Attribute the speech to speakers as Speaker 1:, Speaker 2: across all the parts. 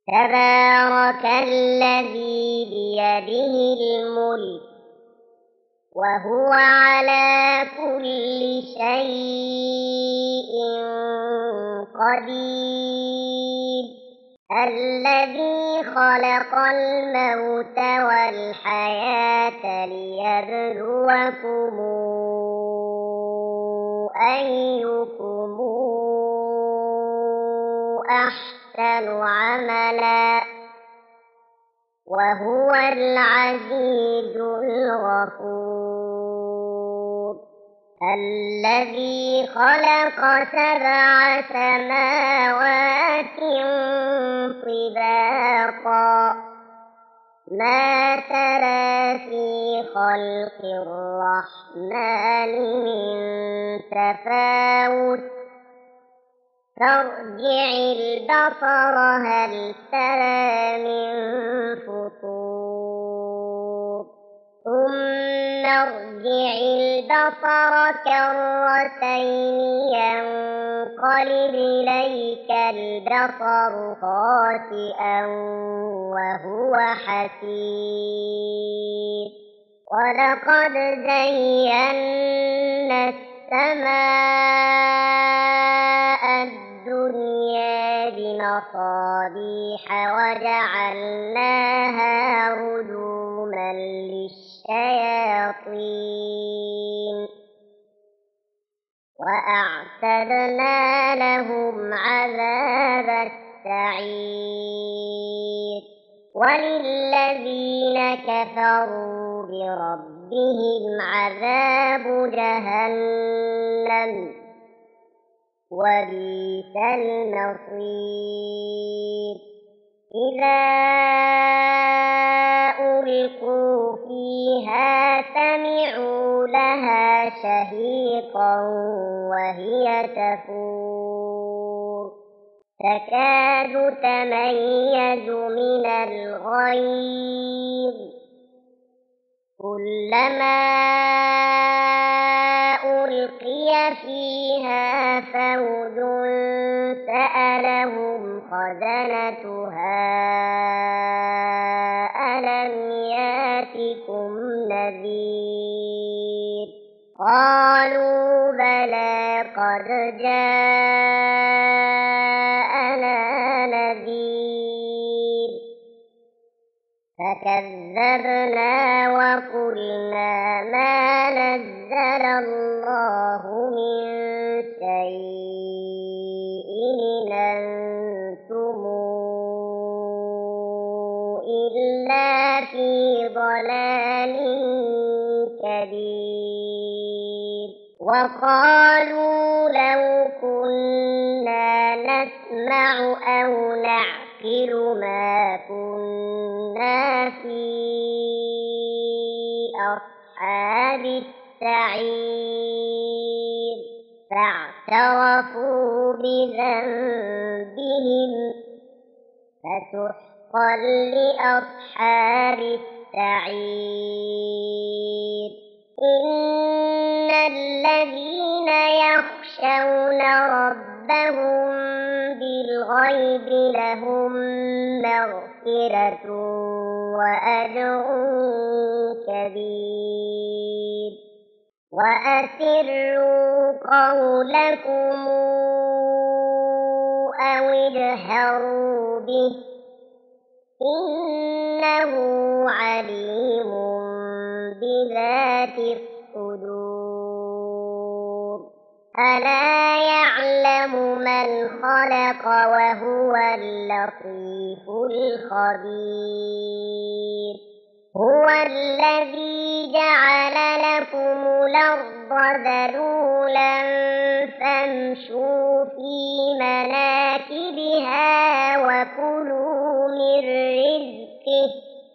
Speaker 1: تبارك الذي بيده الملك وهو على كل شيء قدير. الذي خلق الموت والحياة ليبلوكم أيكم أحسن عملا وهو العزيز الغفور. الذي خلق 7 سماوات طباقا ما ترى في خلق الرحمن من تفاوت فارجع البصر هل ترى من فطور ثم ارجع البصر كرتين ينقلب إليك البصر خاسئا وهو حسير. ولقد زينا السماء الدنيا بمصابيح وجعلناها رجوما للشياطين وأعتدنا لهم عذاب السعير. وللذين كفروا بربهم عذاب جهنم وبئس المصير. إذا ألقوا فيها سمعوا لها شهيقا وهي تفور تكاد تميز من الغيظ كلما ألقي فيها فوج سألهم خزنتها ألم يأتكم نذير قالوا بلى قد جاءنا نذير فكذبنا وقلنا ما نزل الله من شيء إن أنتم إلا في ضلال كبير. وقالوا لو كنا نسمع أو نعقل ما كنا في أصحاب السعير فاعترفوا بذنبهم فسحقا لأصحاب السعير. إن الذين يخشون ربهم بالغيب لهم مغفرة وأجر كبير. وأسروا قولكم أو اجهروا به إنه عليم بذات الصدور. ألا يعلم من خلق وهو اللطيف الخبير. هو الذي جعل لكم الأرض ذلولا فامشوا في مناكبها وكلوا من رزقه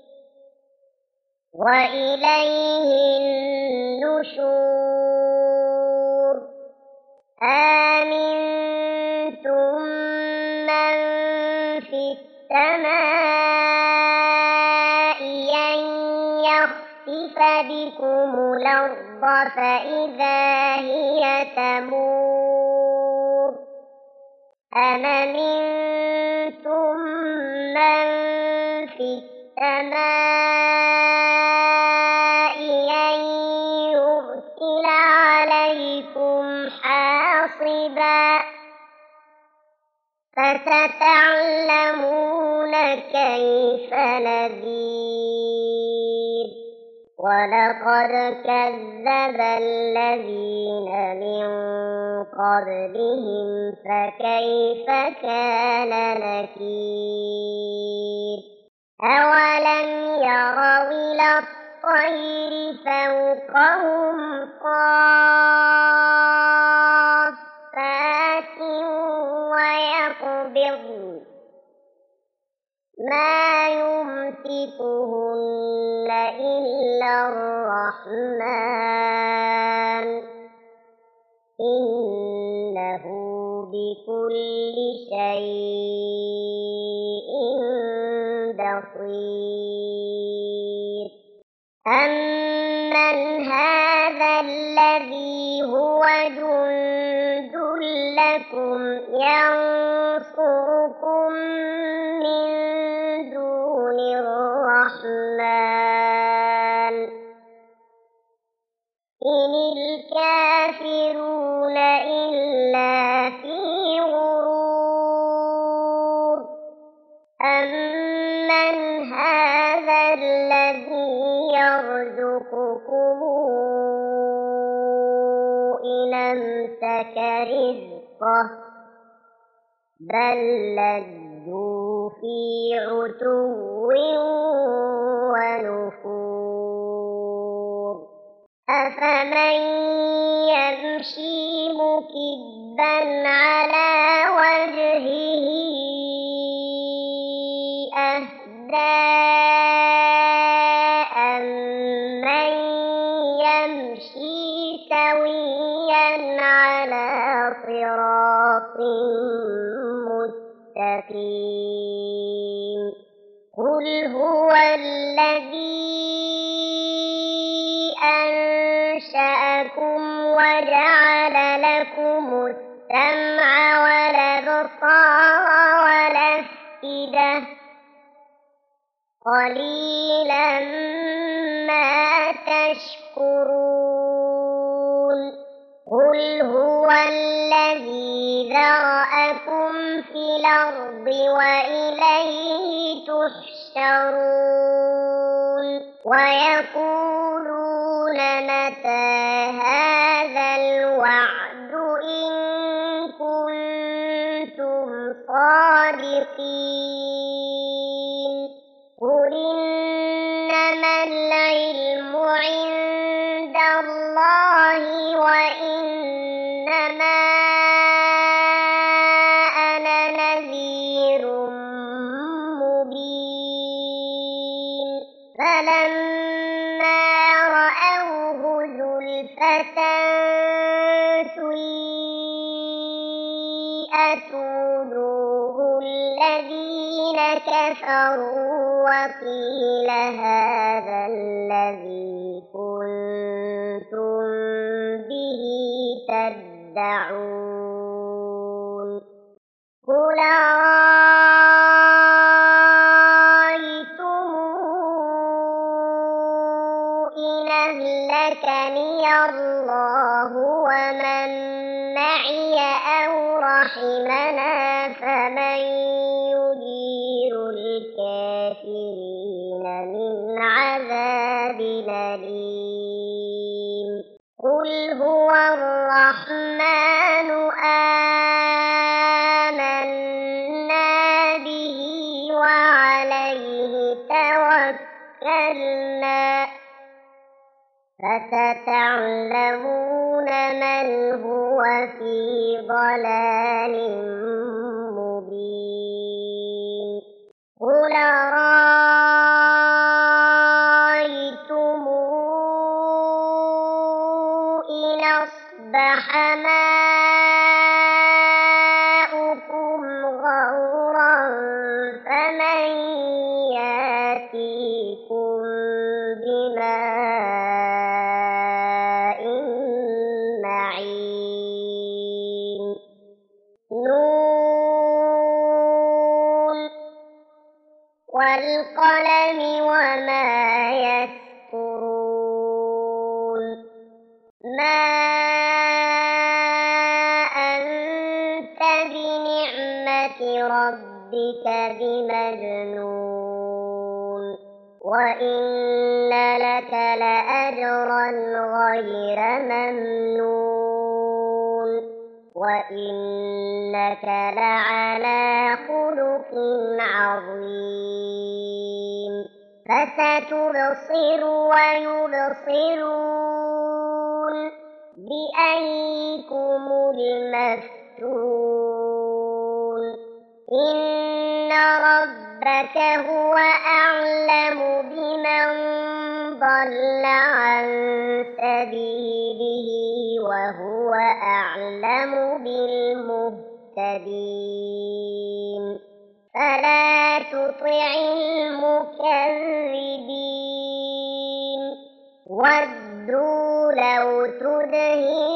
Speaker 1: وإليه النشور. آمنتم من في السماء أن يخسف بكم الأرض فإذا هي تمور أم أمنتم من في السماء أن يرسل عليكم حاصبا فستعلمون كيف نذير ولقد كذب الذين من قبلهم فكيف كان نكير أولم يروا إلى الطير فوقهم صافات ويقبضن ما يمسكهن إلا الرحمن إنه بكل شيء بصير أمن هذا الذي هو جند لكم ينصركم من دون الرحمن إن الكافرون إلا في غرور أمن هذا الذي يرزقكم إن أمسك رزقه بل لجوا في عتو ونفور أفمن يمشي مكبا على وجهه أهدى أمن يمشي سويا على صراط مستقيم قل هو الذي أنشأكم وجعل لكم السمع والأبصار والأفئدة قليلا ما تشكرون قل هو الذي ذرأكم في الأرض وإليه تحشرون ويقولون متى هذا الوعد إن كنتم صادقين قل إنما العلم عند الله وإنما أنا نذير مبين فلما رأوه زلفة سيئت وجوه الذين كفروا وقيل هذا الذي كنتم به تدعون قل أرأيتم إن أهلكني الله ومن معي أو رحمنا فمن يجير الكافرين من عذاب أليم قل هو الرحمن آمنا به وعليه توكلنا فستعلمون من هو في ضلال مبين قل أرأيتم إن أصبح ماؤكم غورا فمن يأتيكم بماء معين نون والقلم وما يسطرون ما أنت بنعمة ربك بمجنون وإن لك لأجرا غير ممنون وإنك لعلى خلق عظيم فستبصر ويبصرون بأيكم المفتون إن ربك هو أعلم بمن ضل عن سبيله وهو أعلم بالمهتدين فلا تطع المكذبين ودوا لو تدهن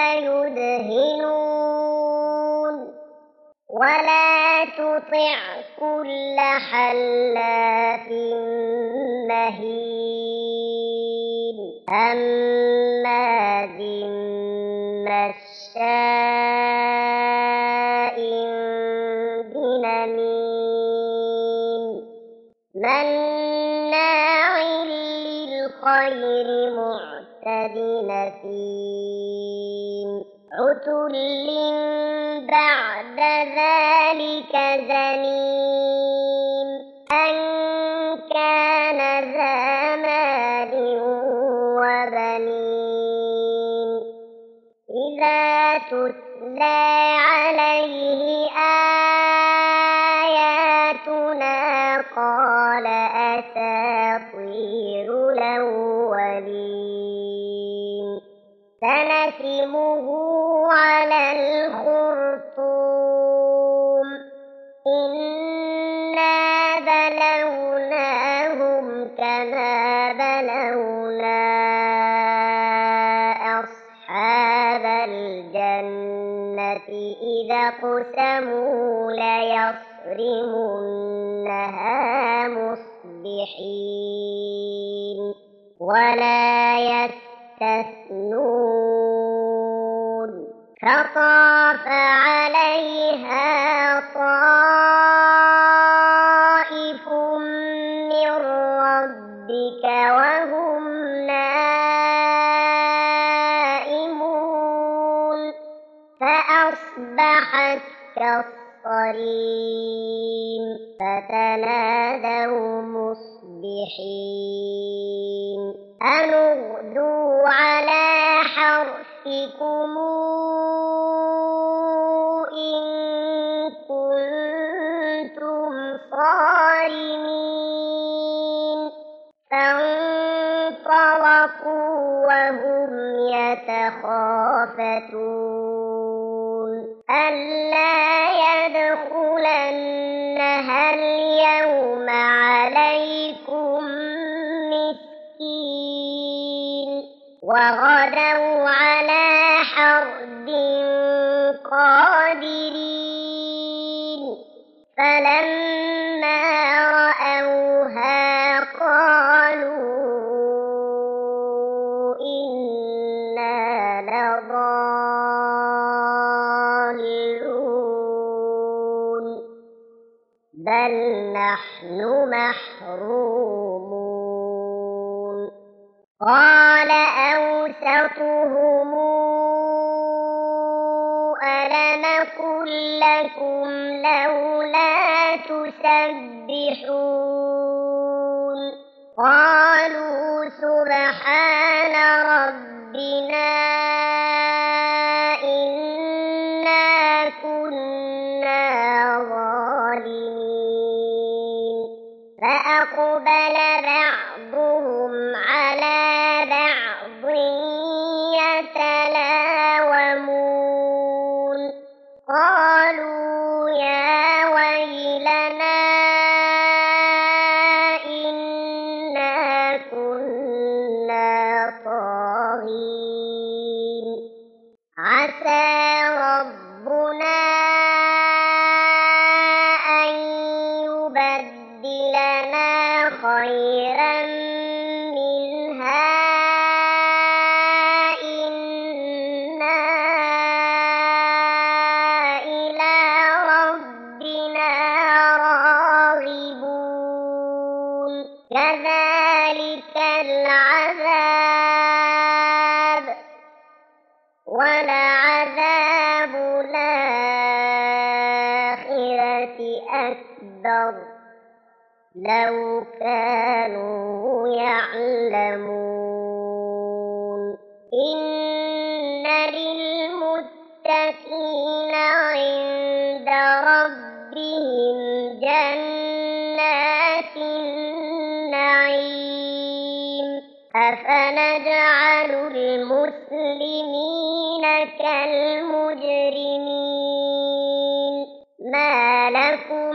Speaker 1: فيدهنون ولا تطع كل حلاف مهين هماز مشاء بنميم مناع للخير معتد نثيم عتل بعد ذلك زنيم أن كان ذا مال وبنين إذا تتلى عليه آياتنا قال أساطير الأولين سنسمه على الخرطوم إنا بلوناهم كما بلونا أصحاب الجنة إذا اقسموا ليصرمنها مصبحين ولا يستثنون فطاف عليها طائف من ربك وهم نائمون فأصبحت كالصريم فتنادوا مصبحين أن اغدوا على حرثكم إن كنتم صارمين فانطلقوا وهم يتخافتون ألا يدخلنها اليوم عليكم مسكين وغدوا على حرد قادرين فلما رأوها قالوا إنا لضالون بل نحن محرومون قال أوسطهم ألم أقل لكم لولا تسبحون قالوا سبحان ربنا إنا كنا ظالمين فأقبل بعضهم على بعض يتلاومون قالوا يا ويلنا إنا كنا طاغين عسى ربنا أن يبدل لنا خيرا منها إنا إلى ربنا راغبون كذلك العذاب ولعذاب الآخرة أكبر لو كانوا يعلمون إن للمتقين عند ربهم جنات النعيم أفنجعل المسلمين كالمجرمين ما لكم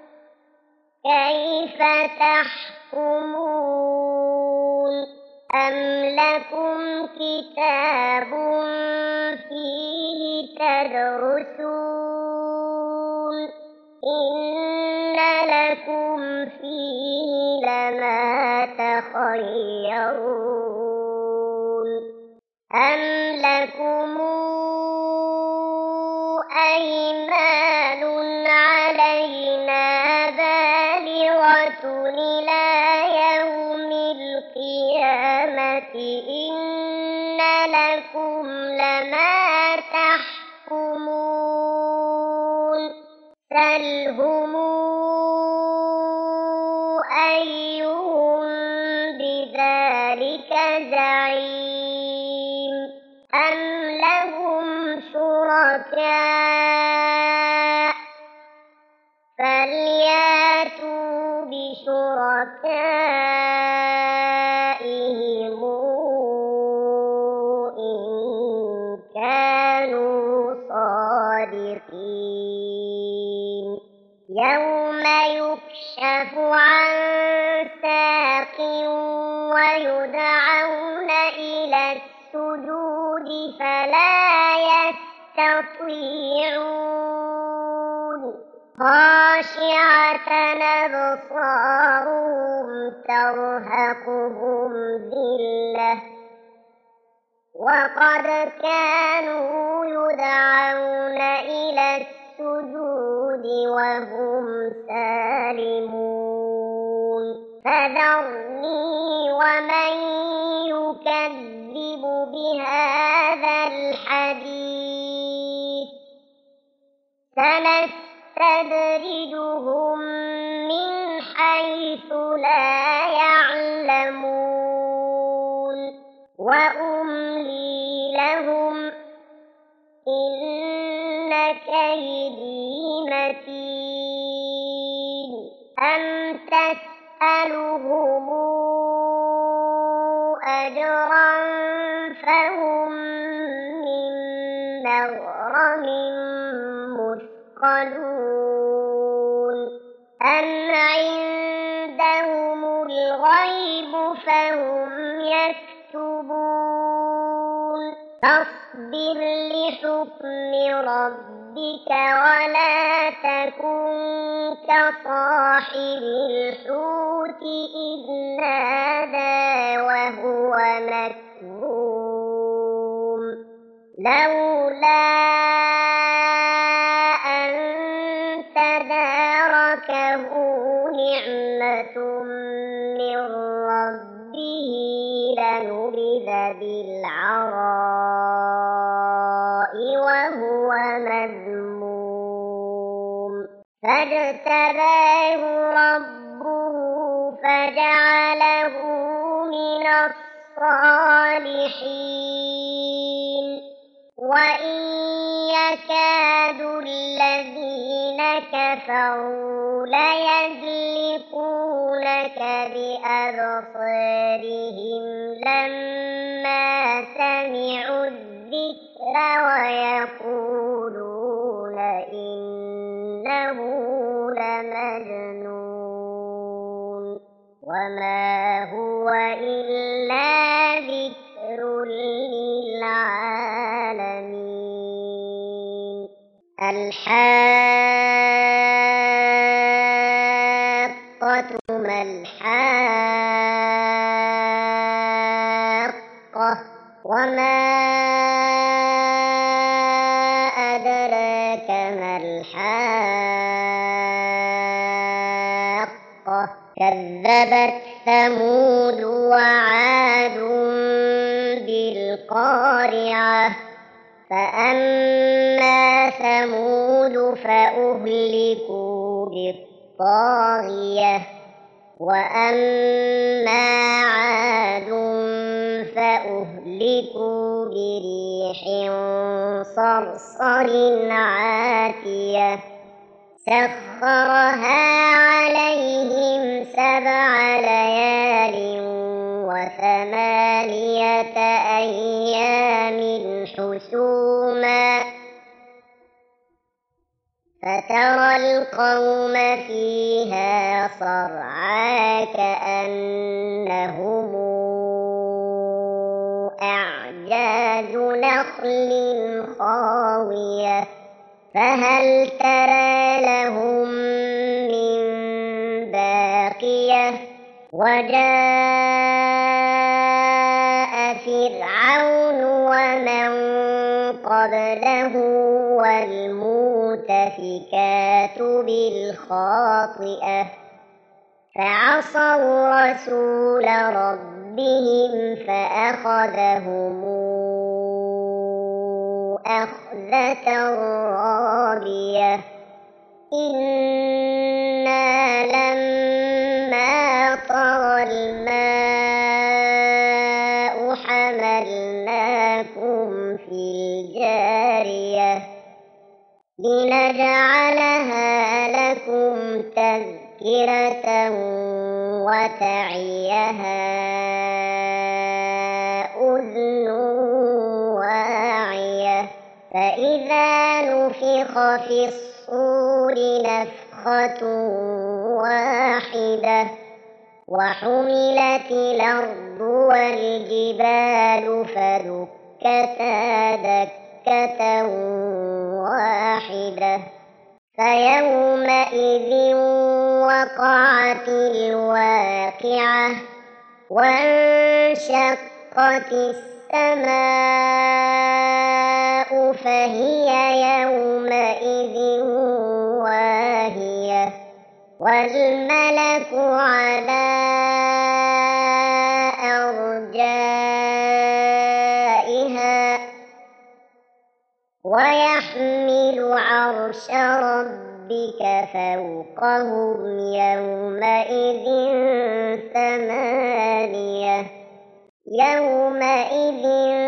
Speaker 1: كيف تحكمون أم لكم كتاب فيه تدرسون إن لكم فيه لما تخيرون أم لكم أيمان علينا بالغة إلى يوم القيامة إن لكم لما تحكمون سلهم أيهم بذلك زعيم أم لهم شركاء فلياتوا بشركائهم إن كانوا صادقين يوم يكشف عن ساق ويدعون إلى السجود فلا يستطيعون خاشعة أبصارهم ترهقهم ذلة وقد كانوا يدعون إلى السجود وهم سالمون فذرني ومن يكذب بهذا الحديث سنستدرجهم من حيث لا يعلمون وأملي لهم إن كيدي متين أم تسألهم أجرا فهم من مغرم مثقلون أم عندهم الغيب فهم يكتبون فاصبر لحكم ربك ولا تكن كصاحب الحوت إذ نادى وهو مكظوم لولا أن تداركه نعمة من ربه لنبذ بالعراء وهو مذموم فاجتباه ربه فجعله من الصالحين وإن يكاد الذين كفروا ليزلقونك بأبصارهم لما سمعوا الذكر ويقولون إنه لمجنون وما هو إلا ذكر للعالمين الحاقة ما الحاقة وما أدراك ما الحاقة كذبت ثمود وعاد بالقارعة فأما ثمود فأهلكوا بالطاغية وأما عاد فأهلكوا بريح صرصر عاتية سخرها عليهم 7 ليال و8 أيام حسوما فترى القوم فيها صرعى كأنهم أعجاز نخل خاوية فهل ترى لهم من باقية وجاء فرعون ومن قبله والمؤتفكات بالخاطئة فعصوا رسول ربهم فأخذهم أخذة رابية إنا لما طغى الماء حملناكم في الجارية لنجعلها لكم تذكرة وتعيها أذن واعية فإذا نفخ في الصور نفخة واحدة وحملت الأرض والجبال فدكتا دكة واحدة فيومئذ وقعت الواقعة وانشقت السماء فهي يومئذ واهية والملك على أرجائها ويحمل عرش ربك فوقهم يومئذ 8 يومئذ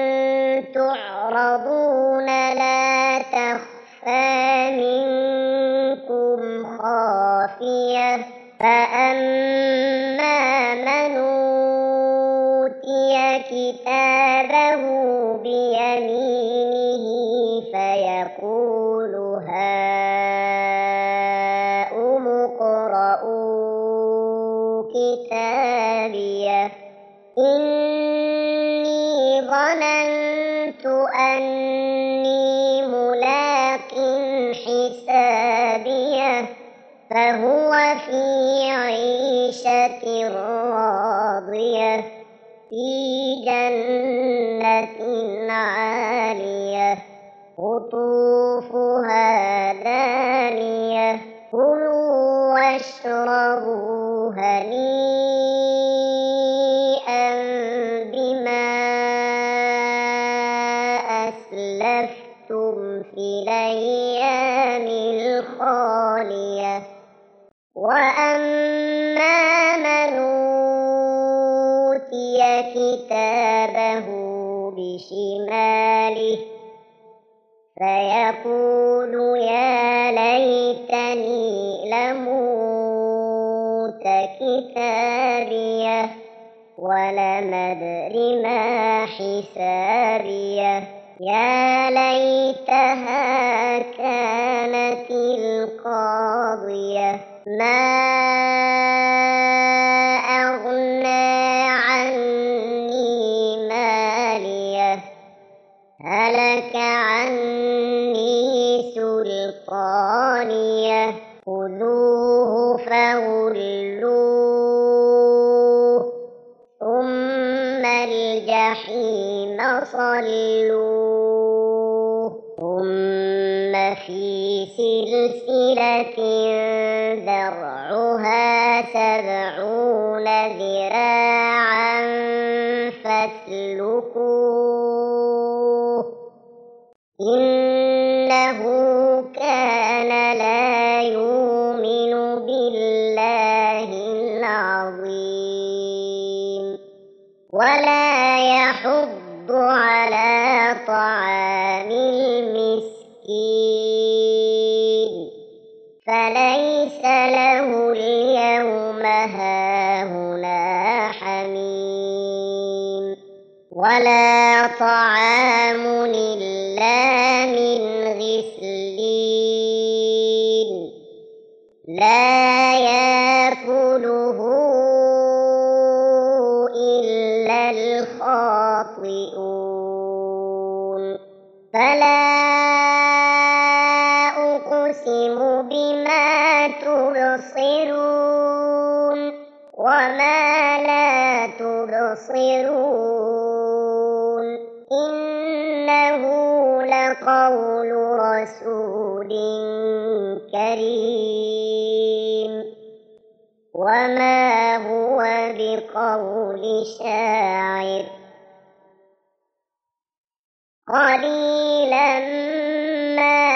Speaker 1: تعرضون لا تخفى منكم خافية فأما من أوتي كتابه بيمينه فيقول هاؤم اقرءوا كتابيه إني ظننت أني ملاق حسابيه فهو في عيشة راضية في جنة عالية قطوفها دانية كلوا واشربوا هنيئا بما أسلفتم في الأيام الخالية وأما من أوتي كتابه بشماله فيقول يا ليتني لم أوت كتابيه ولم أدر ما حسابيه يا ليتها كانت القاضية ما أغنى عني ماليه هلك عني سلطانيه خذوه فغلوه الجحيم صلوه ثم في سلسلة ذرعها 70 ذراعا فاسلكوه إنه كان لا يؤمن بالله العظيم ولا يحض على طعام المسكين فليس له اليوم هاهنا حميم ولا طعام إلا من غسلين لا يأكله إلا الخاطئون فلا أقسم بما تبصرون وما لا تبصرون إنه لقول رسول كريم وما هو بقول شاعر قليلا ما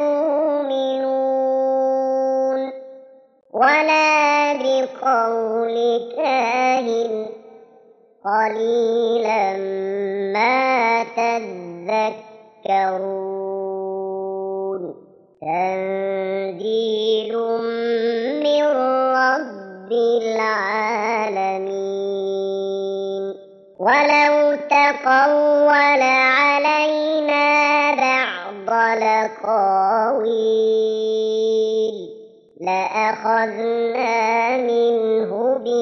Speaker 1: تؤمنون ولا بقول كاهن قليلا ما تذكرون تنزيل من رب العالمين ولو تقول علينا بعض الأقاويل لأخذنا منه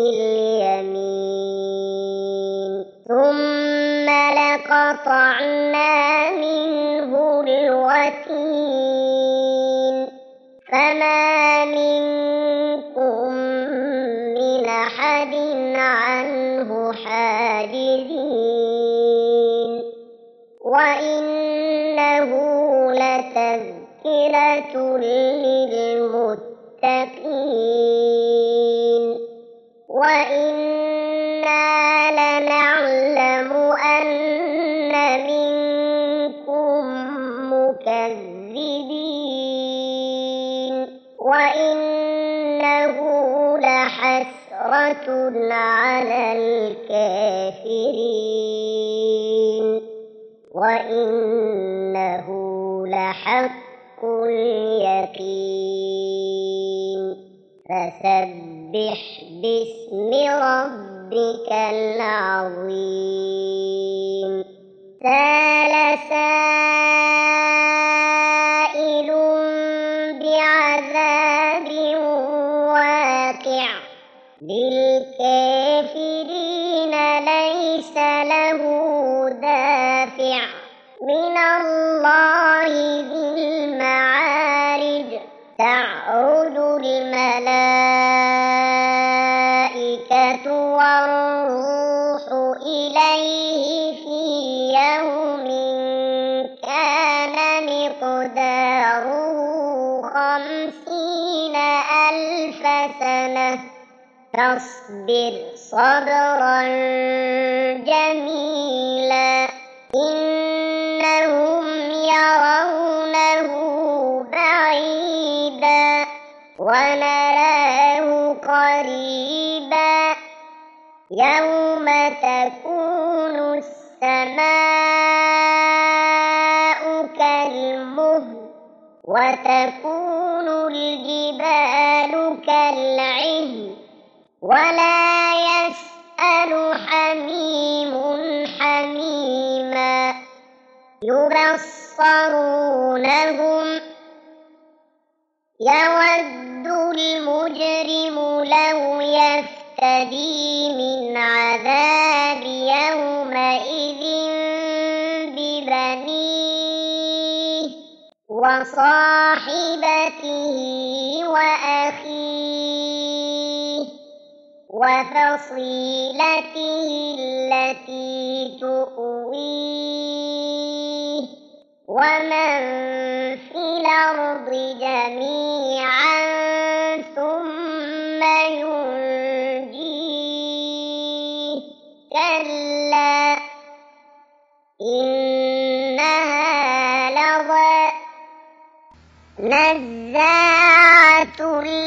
Speaker 1: باليمين ثم لقطعنا منه الوتين فما منكم من أحد عنه حاجزين وإنه لتذكرة للمتقين وإنا لنعلم أن منكم مكذبين وإنه لحسرة على الكافرين وإنه لحق اليقين فسبح باسم ربك العظيم سأل سائل بعذاب واقع للكافرين ليس له دافع من الله ذي المعارج تعرج الملائكة والروح إليه في يوم كان مقداره 50,000 سنة فاصبر صبرا جميلا إنهم يرونه بعيدا ونراه قريبا يوم تكون السماء كالمهل وتكون الجبال كالعهن ولا يسأل حميم حميما يبصرونهم يود المجرم لو يفتدي من عذاب يومئذ ببنيه وصاحبته وأخيه وفصيلته التي تؤويه ومن في الأرض جميعا ثم ينجيه كلا إنها لظى نزاعة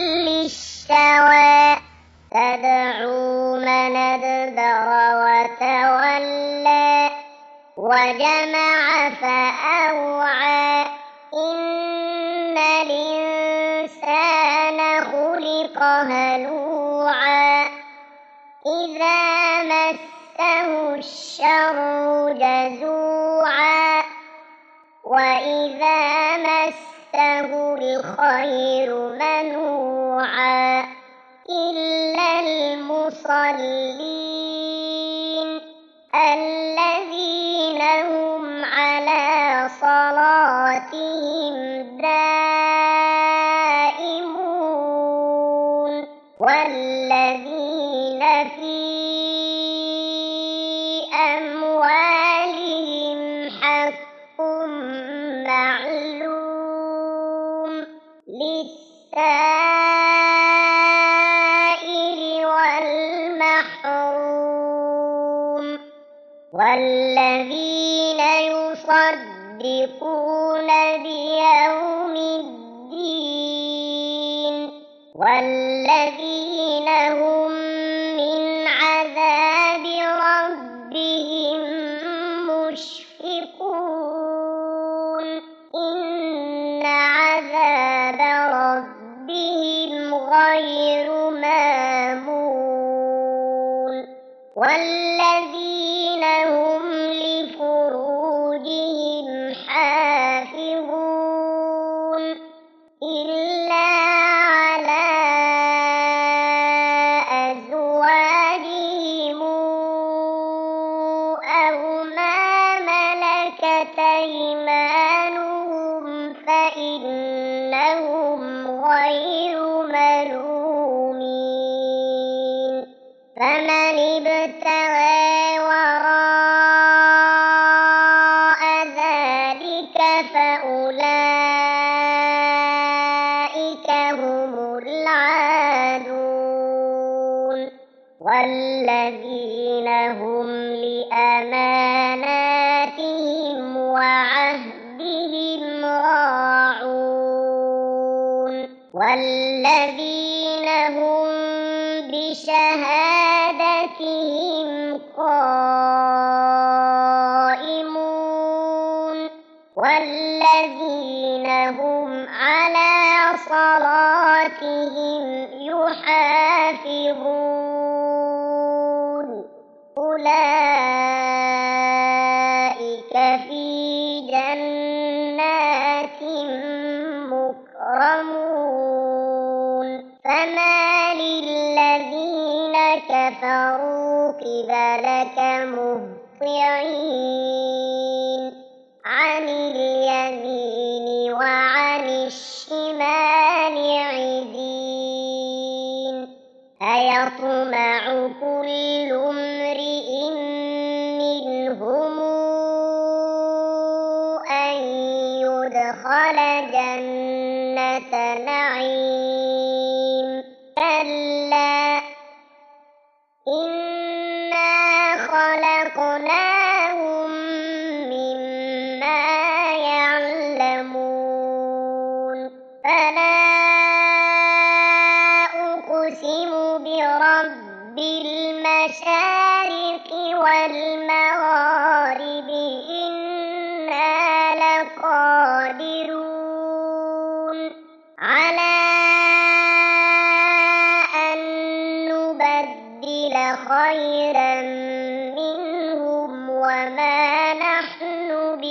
Speaker 1: للشوى تدعو من أدبر وتولى وجمع فأوعى إن الإنسان خلق هلوعا إذا مسه الشر جزوعا وإذا مسه الخير منوعا إلا المصلين الذين هم على صلاتهم دائمون والذين في أموالهم حق معلوم للسائل والمحروم والذين يصدقون بيوم الدين والذين هم من عذاب ربهم مشفقون إن عذاب ربهم غير مامون والذين هم لفروجهم حافظون إلا على أزواجهم أو ما ملكت أيمانهم فإنهم غير ملومين فمن ابتغى وراء ذلك فأولئك هم العادون والذين هم لأماناتهم وعهدهم راعون والذين هم بشهادتهم قائمون والذين هم على صلاتهم يحافظون أولئك في جنات مكرمون فما للذين كفروا قبلك مهطعين عن اليمين وعن الشمال عزين أيطمع كل امرئ منهم أن يدخل جنة نعيم كلا إنا خلقناهم مما يعلمون فلا أقسم برب المشارق والمغارب إنا لقادرون على أن نبدل خيرا منهم وما نحن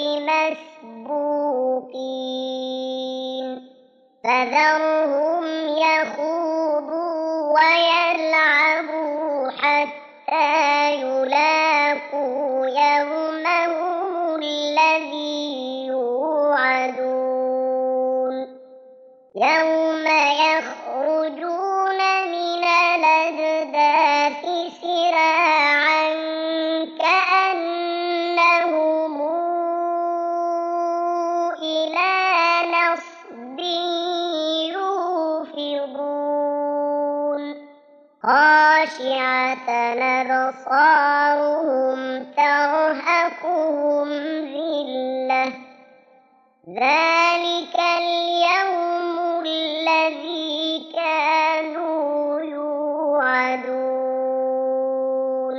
Speaker 1: بمسبوقين فذرهم يخوضوا ويلعبوا حتى يلاقوا يومهم الذي يوعدون يوم يخرجون من الأجداث خاشعة أبصارهم ترهقهم ذلة ذلك اليوم الذي كانوا يوعدون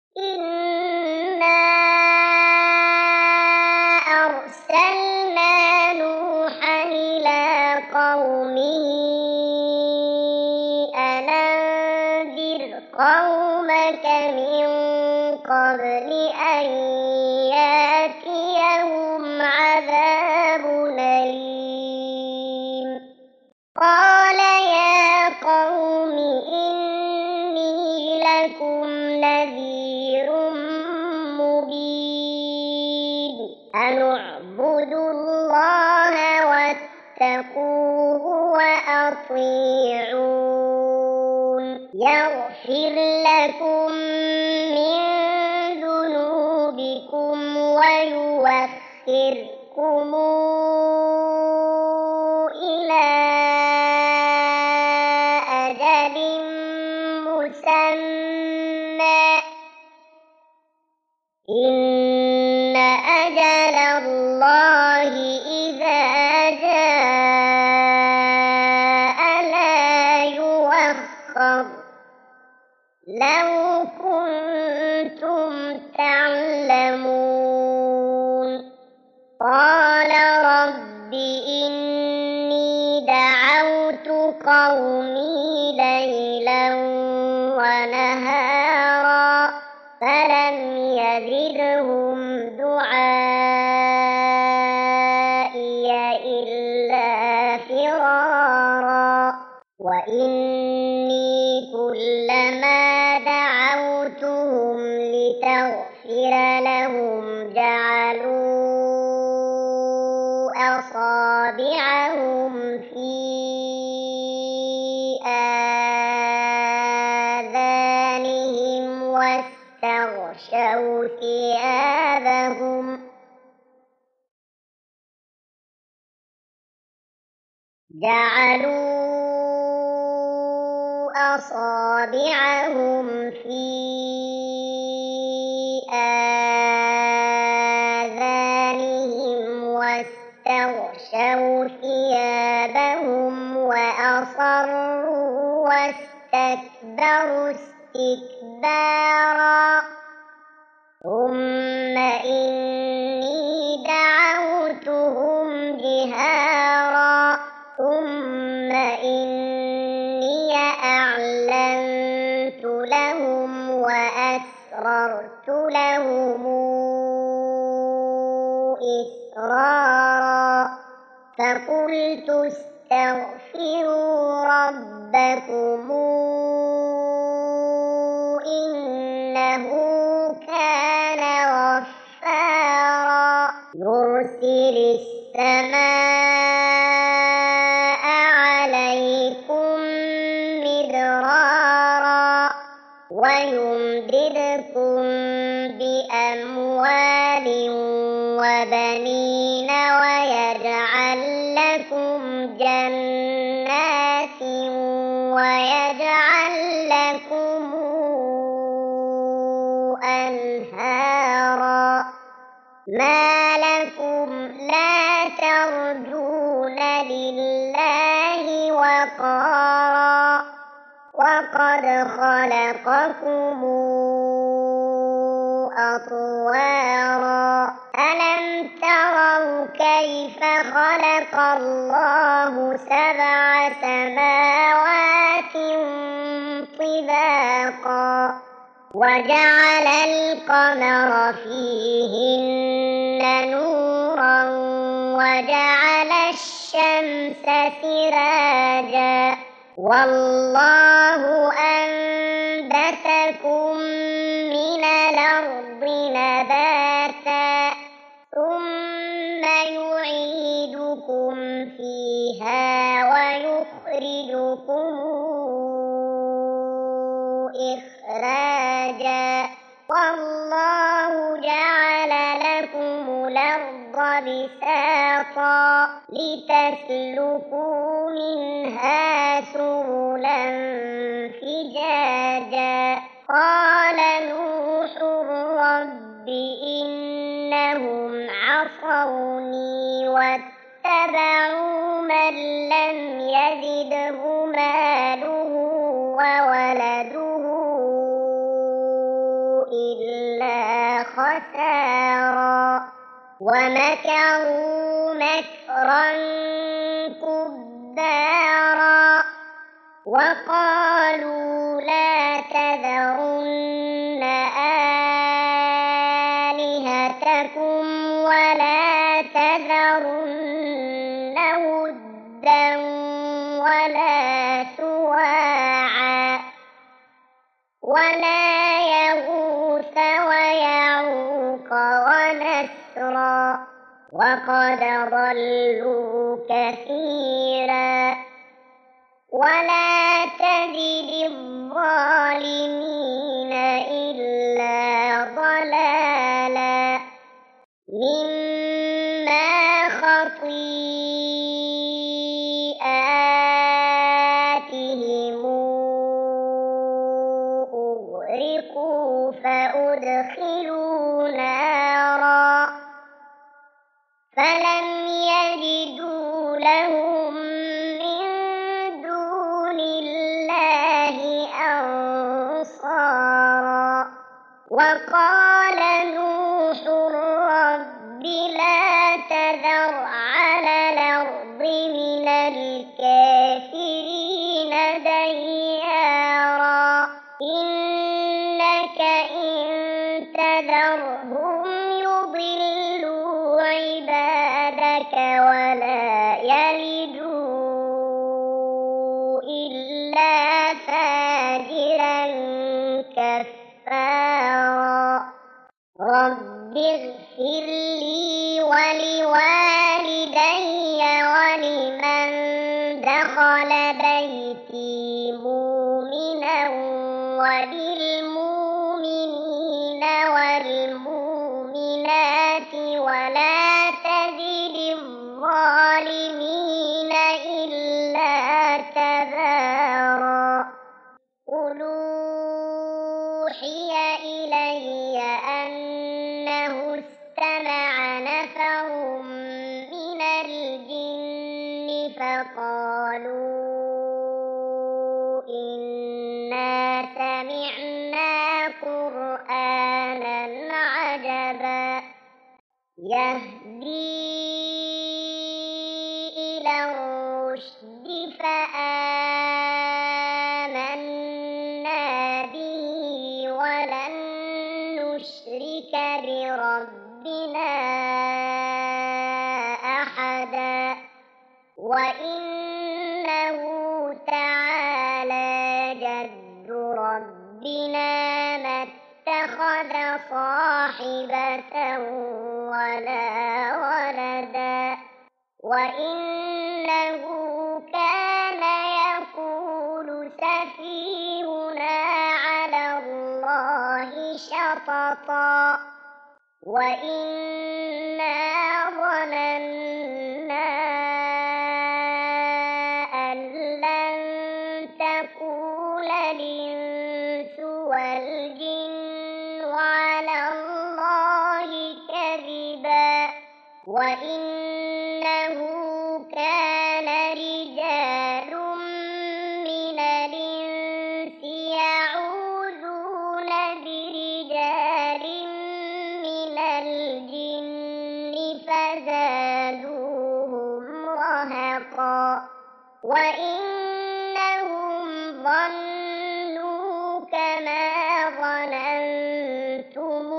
Speaker 1: إنا أرسلنا نوحا إلى قومه أن أنذر قومك من قبل أن يأتيهم عذاب أليم قال يا قوم إني لكم نذير مبين أن اعبدوا الله واتقوه وأطيعون يغفر لكم من ذنوبكم ويؤخركم إلى أجل مسمى إن أجل الله إذا جاء لا يؤخر لو كنتم تعلمون قال رب إني دعوت قومي ليلا ونهارا فلم يزدهم دعائي إلا فرارا وإني كلما دعوتهم لتغفر لهم جعلوا أصابعهم في آذانهم واستغشوا ثيابهم أصابعهم في آذانهم واستغشوا ثيابهم وأصروا واستكبروا استكبارا ثم إني دعوتهم جهارا ثم إني أعلنت لهم وأسررت لهم إسرارا فقلت استغفروا ربكم إنه كان غفارا يرسل السماء عليكم مدرارا ويمددكم بأموال وبنين ويجعل لكم جنات ويجعل لكم أنهارا ما لكم لا ترجون لله وقارا وقد خلقكم أطوارا ألم تروا كيف خلق الله سبع سماوات طباقا وجعل القمر فيهن نورا وجعل الشمس سراجا والله أنبتكم من الأرض نباتا ثم يعيدكم فيها ويخرجكم إخراجا والله جعل لكم الأرض بساطا لتسلكوا منها سبلا فجاجا قال نوح رب إنهم عصوني واتبعوا من لم يزده ماله وولده إلا خسارا ومكروا مكرا كبارا وقالوا لا تذرن آلهتكم ولا تذرن ودا ولا سواعا ولا يغوث ويعوق ونسرا وقد ضلوا كثيرا ولا تزد الظالمين إلا ضلالا مما خطيئاتهم أغرقوا فأدخلوا نارا فلم يجدوا لهم من دون الله أنصارا وقال نوح رب لا تذر على الأرض من الكافرين ديارا إنك إن تذرهم يضلوا عبادك ولا يلدوا إلا فاجرا كفارا رب اغفر لي ولوالدي ولمن دخل بيتي مؤمنا وللمؤمنين والمؤمنات ولا تزد الظالمين إلا تبارا قل أوحي إلي أنه استمع نفر من الجن فقالوا إنا سمعنا قرآنا عجبا يهدي إلى الرشد فآمنا به ولن نشرك بربنا أحدا وإنه تعالى جد ربنا ما اتخذ صاحبة ولا ولدا وإنه كان يقول سفيهنا على الله شططا وإنا ظننا أن لن تقول الإنس والجن على الله كذبا وإنه كان رجال من الإنس يعوذون برجال من الجن فزادوهم رهقا وإنهم ظنوا كما ظننتم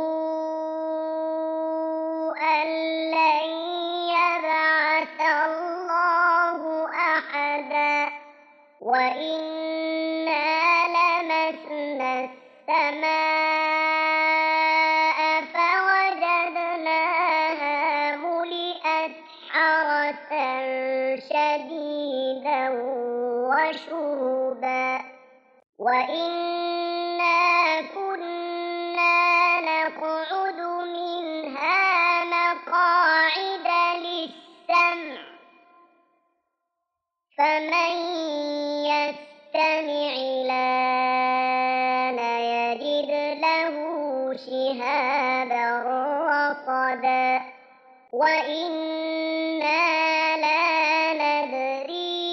Speaker 1: أن لن يبعث الله أحدا وإنا لمسنا السماء فوجدناها ملئت حرسا شديدا وشهبا وإنا كنا نقعد منها مقاعد شهابا رصدا وإنا لا ندري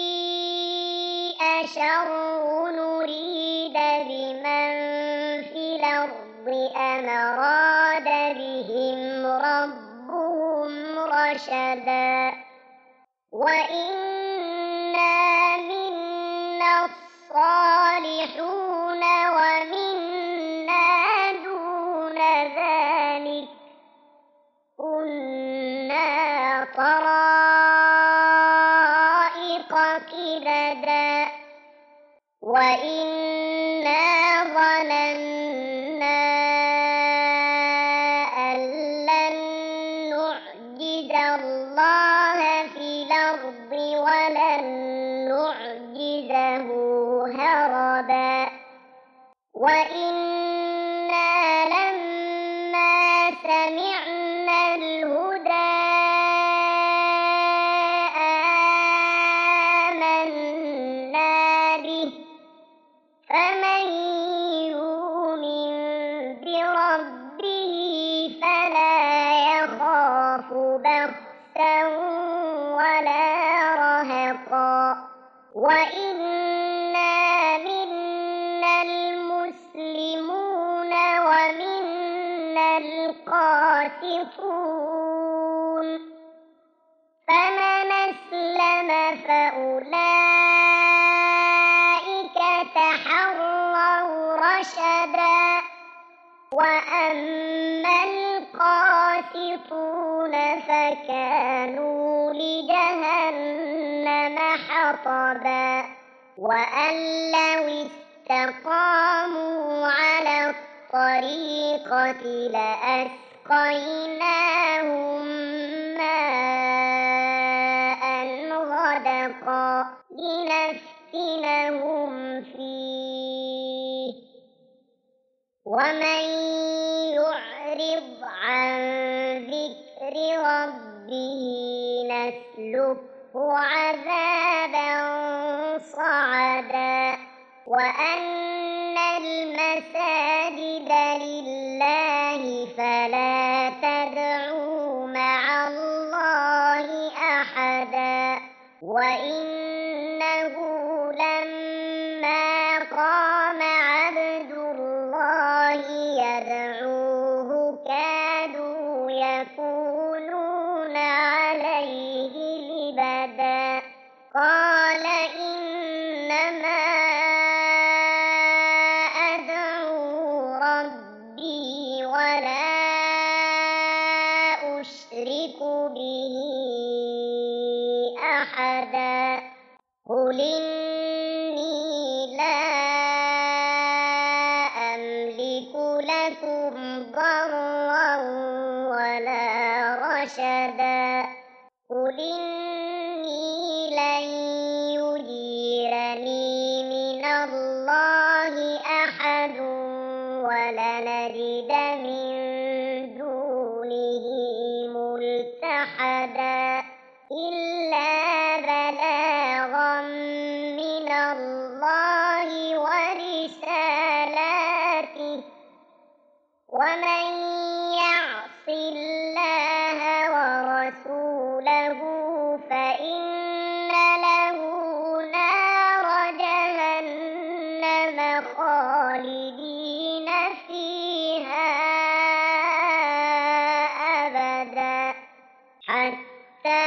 Speaker 1: أشر نريد بمن في الأرض أم أراد بهم ربهم رشدا وإنا منا الصالحون ومنا دون ذلك كنا طرائق قددا وإنا ظننا أن لن نعجز الله في الأرض ولن نعجزه هربا وإنا لما سمعنا الهدى آمنا به فمن يؤمن بربه فلا يخاف بخسا ولا رهقا وإنا منا المسلمون ومنا القاسطون فمن أسلم فأولئك تحروا رشدا وأما القاسطون فكانوا لجهنم حطبا وأن لو استقاموا على الطريقة لأسقيناهم ماء غدقا لنفتنهم فيه ومن يعرض عن ذكر ربه نسلكه عذابا صعدا وأن المساجد لله فلا تدعوا مع الله أحدا وإنه لما قام عبد الله يدعوه كادوا يكونون عليه لبدا قال إنما أدعو ربي ولا أشرك به أحدا قل إني لا أملك لكم ضرا ولا رشدا قل إني لن يجيرني من الله أحد ولنجد من دونه ملتحدا إلا بلاغا من الله ورسالاته ومن يعص الله ورسوله فإن له نار جهنم خالدين فيها أبدا حتى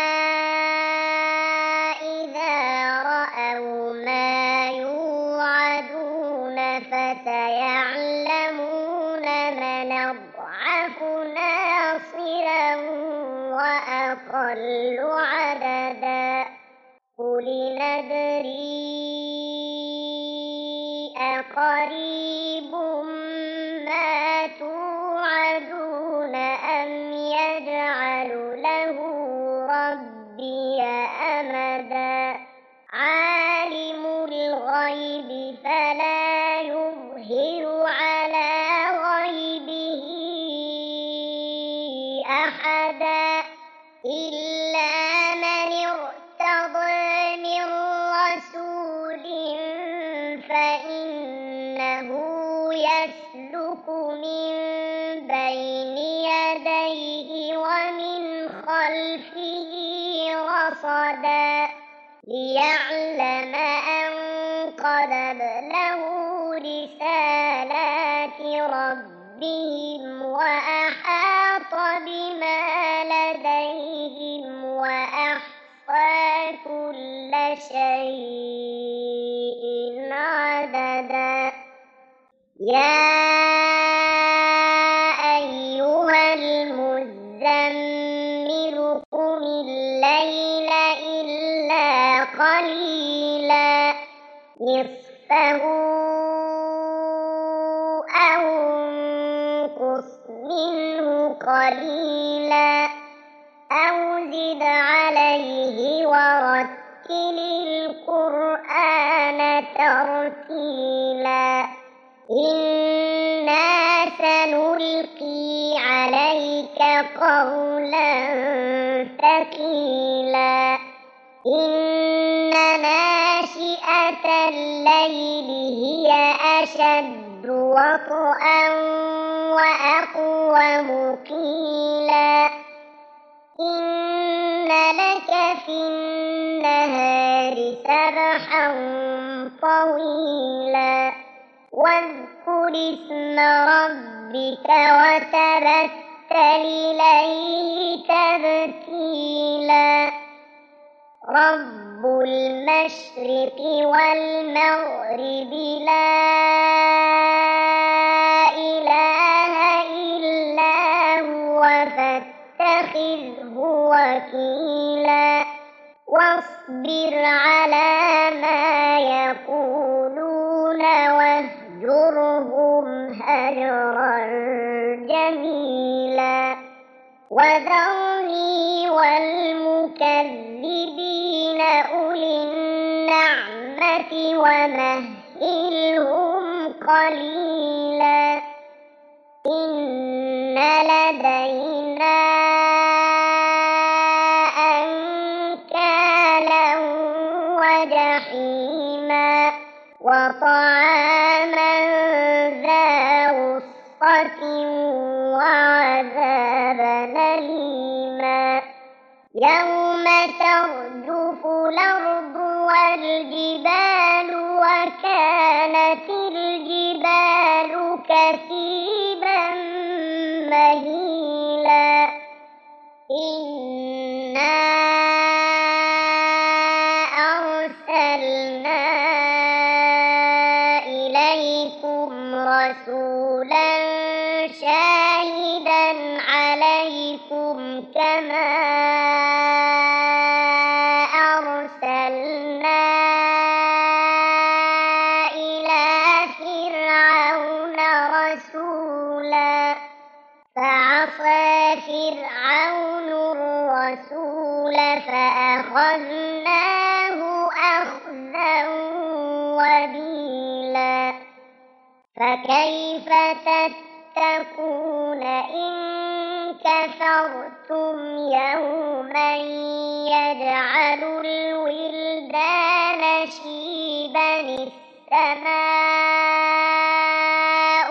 Speaker 1: إذا رأوا ما يوعدون فسيعلمون من أضعف ناصرا وأقل عددا قل ندري أقريب ما توعدون أم يجعل له ربي أمدا عالم الغيب فلا يظهر على غيبه أحدا إلا من ارتضى من رسول فإنه يسلك يسلك من بين يديه ومن خلفه رصدا ليعلم أن قد أبلغوا رسالات ربهم وأحاط بما لديهم وأحصى كل شيء عددا يا أيها المزمل قم الليل إلا قليلا نصفه أو انقص منه قليلا أو زد عليه ورتل القرآن ترتيلا إنا سنلقي عليك قولا ثقيلا إن ناشئة الليل هي أشد وطئا وأقوم قيلا إن لك في النهار سبحا طويلا واذكر اسم ربك وتبتل إليه تبتيلا رب المشرق والمغرب لا إله إلا هو فاتخذه وكيلا واصبر على ما يقولون واهجرهم هجرا جميلا وذرني والمكذبين أولي النعمة ومهلهم قليلا إن لدينا أنكالا وجحيما وطعاما ذا غصة وعذابا أليما يوم ترجف الأرض والجبال وكانت الجبال كثيبا مهيلا إنا أرسلنا إليكم رسولا شاهدا عليكم كما أرسلنا إلى فرعون رسولا فعصى فرعون الرسول فأخذناه أخذا وبيلا فكيف تتقون إن كفرتم يوما يجعل الولدان شيبا السماء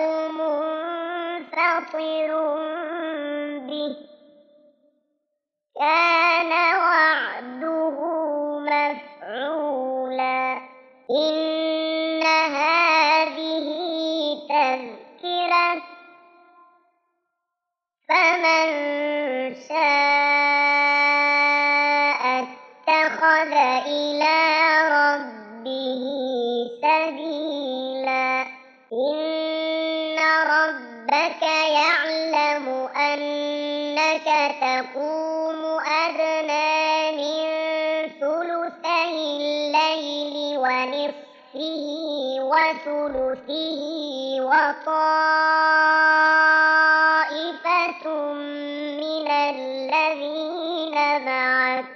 Speaker 1: منفطر به كان وعده مفعولا إن هذه تذكرة فمن شاء اتخذ إلى ربه سبيلا إن ربك يعلم أنك تقوم أدنى من ثلثي الليل ونصفه وثلثه وطائفة من الذين معك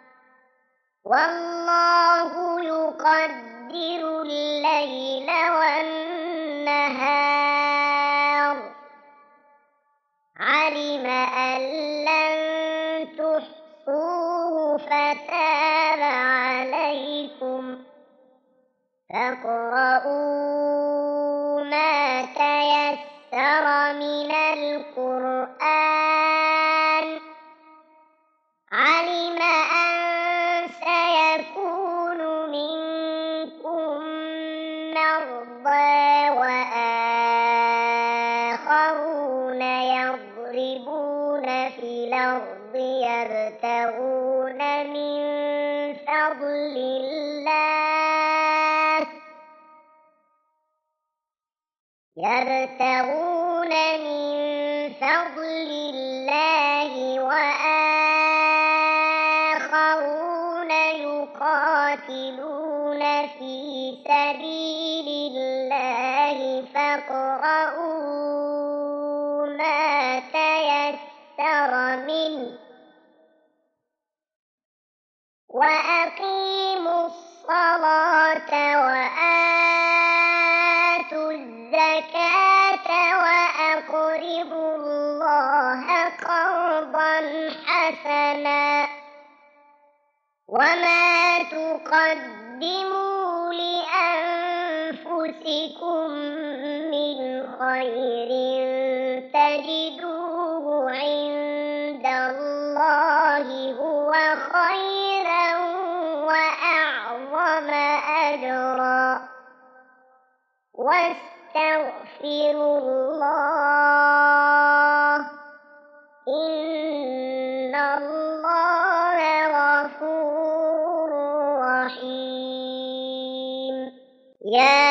Speaker 1: والله يقدر الليل والنهار علم أن لن تحصوه فتاب عليكم فاقرؤوا ما تيسر من القرآن علم أن سيكون منكم مرضى وآخرون يضربون في الأرض يبتغون من فضل الله وآخرون يقاتلون في سبيل الله فاقرؤوا ما تيسر منه وأقيموا الصلاة وآتوا الزكاة وأقرضوا الله قرضا حسنا وما تقدموا لأنفسكم من خير تجدوه عند الله هو خيرا وأعظم أجرا واستغفروا الله إن الله غفور رحيم يا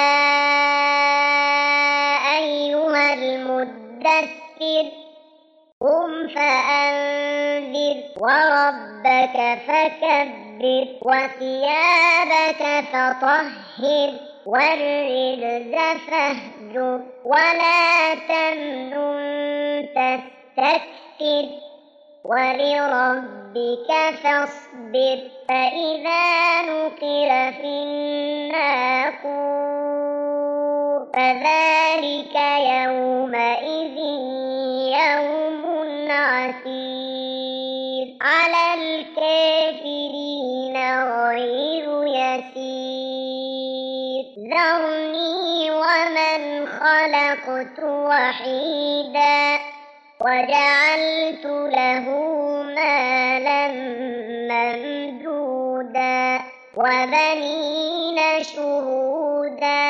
Speaker 1: أيها المدثر قم فأنذر وربك فكبر وثيابك فطهر والرجز فاهجر ولا تمنن تستكثر ولربك فاصبر فإذا نقر في الناقور فذلك يومئذ يوم عسير على الكافرين غير يسير ذرني ومن خلقت وحيدا وجعلت له مالا ممدودا وبنين شهودا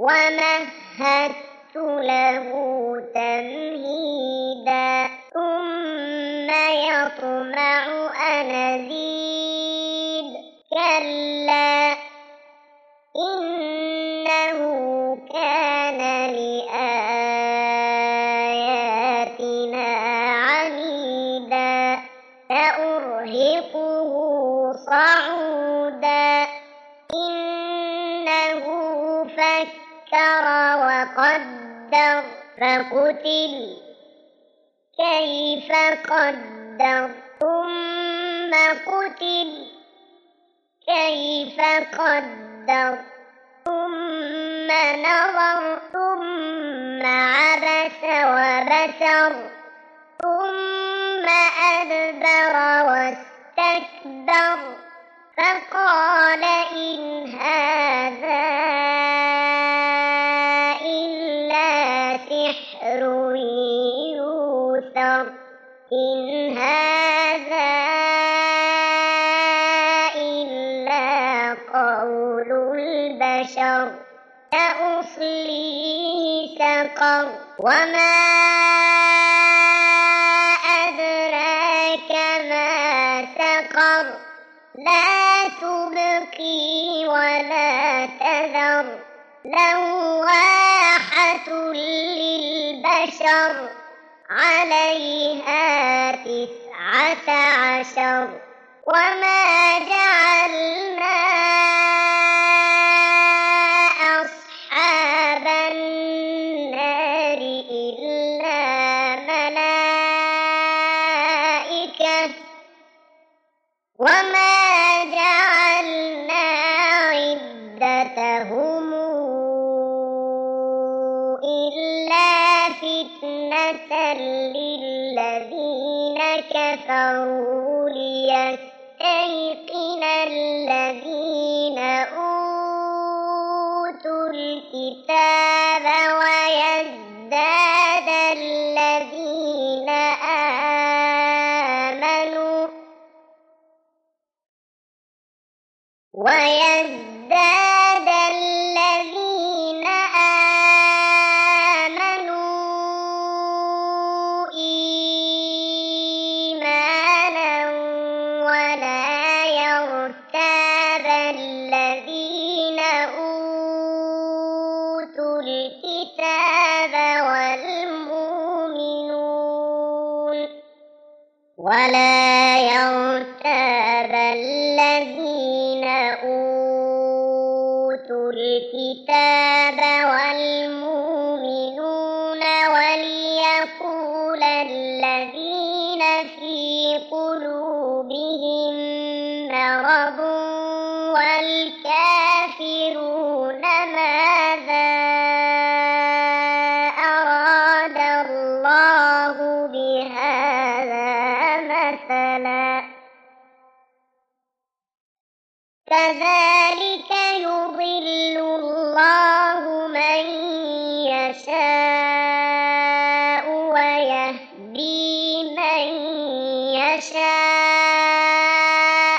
Speaker 1: ومهدت له تمهيدا ثم يطمع أن أزيد كلا إنه كان لآياتنا عنيدا سأرهقه صعودا إنه فكر وقدر فقتل كيف قدر ثم قتل كيف قدر ثم نظر ثم عبس وبسر ثم أدبر واستكبر فقال إن هذا إلا سحر يؤثر إن هذا إلا قول البشر سأصليه سقر وما أدراك ما سقر لا تبقي ولا تذر لواحة للبشر عليها 19 وما جعلنا أصحاب النار إلا ملائكة وما جعلنا عدتهم إلا فتنة للذين كفروا ليستيقن الذين أوتوا الكتاب ويزيد ولا يرتاب الذين أوتوا الكتاب والمؤمنون وليقول الذين في قلوبهم مرض والكافرون ماذا أراد الله بهذا مثلا كذلك يضل الله من يشاء ويهدي من يشاء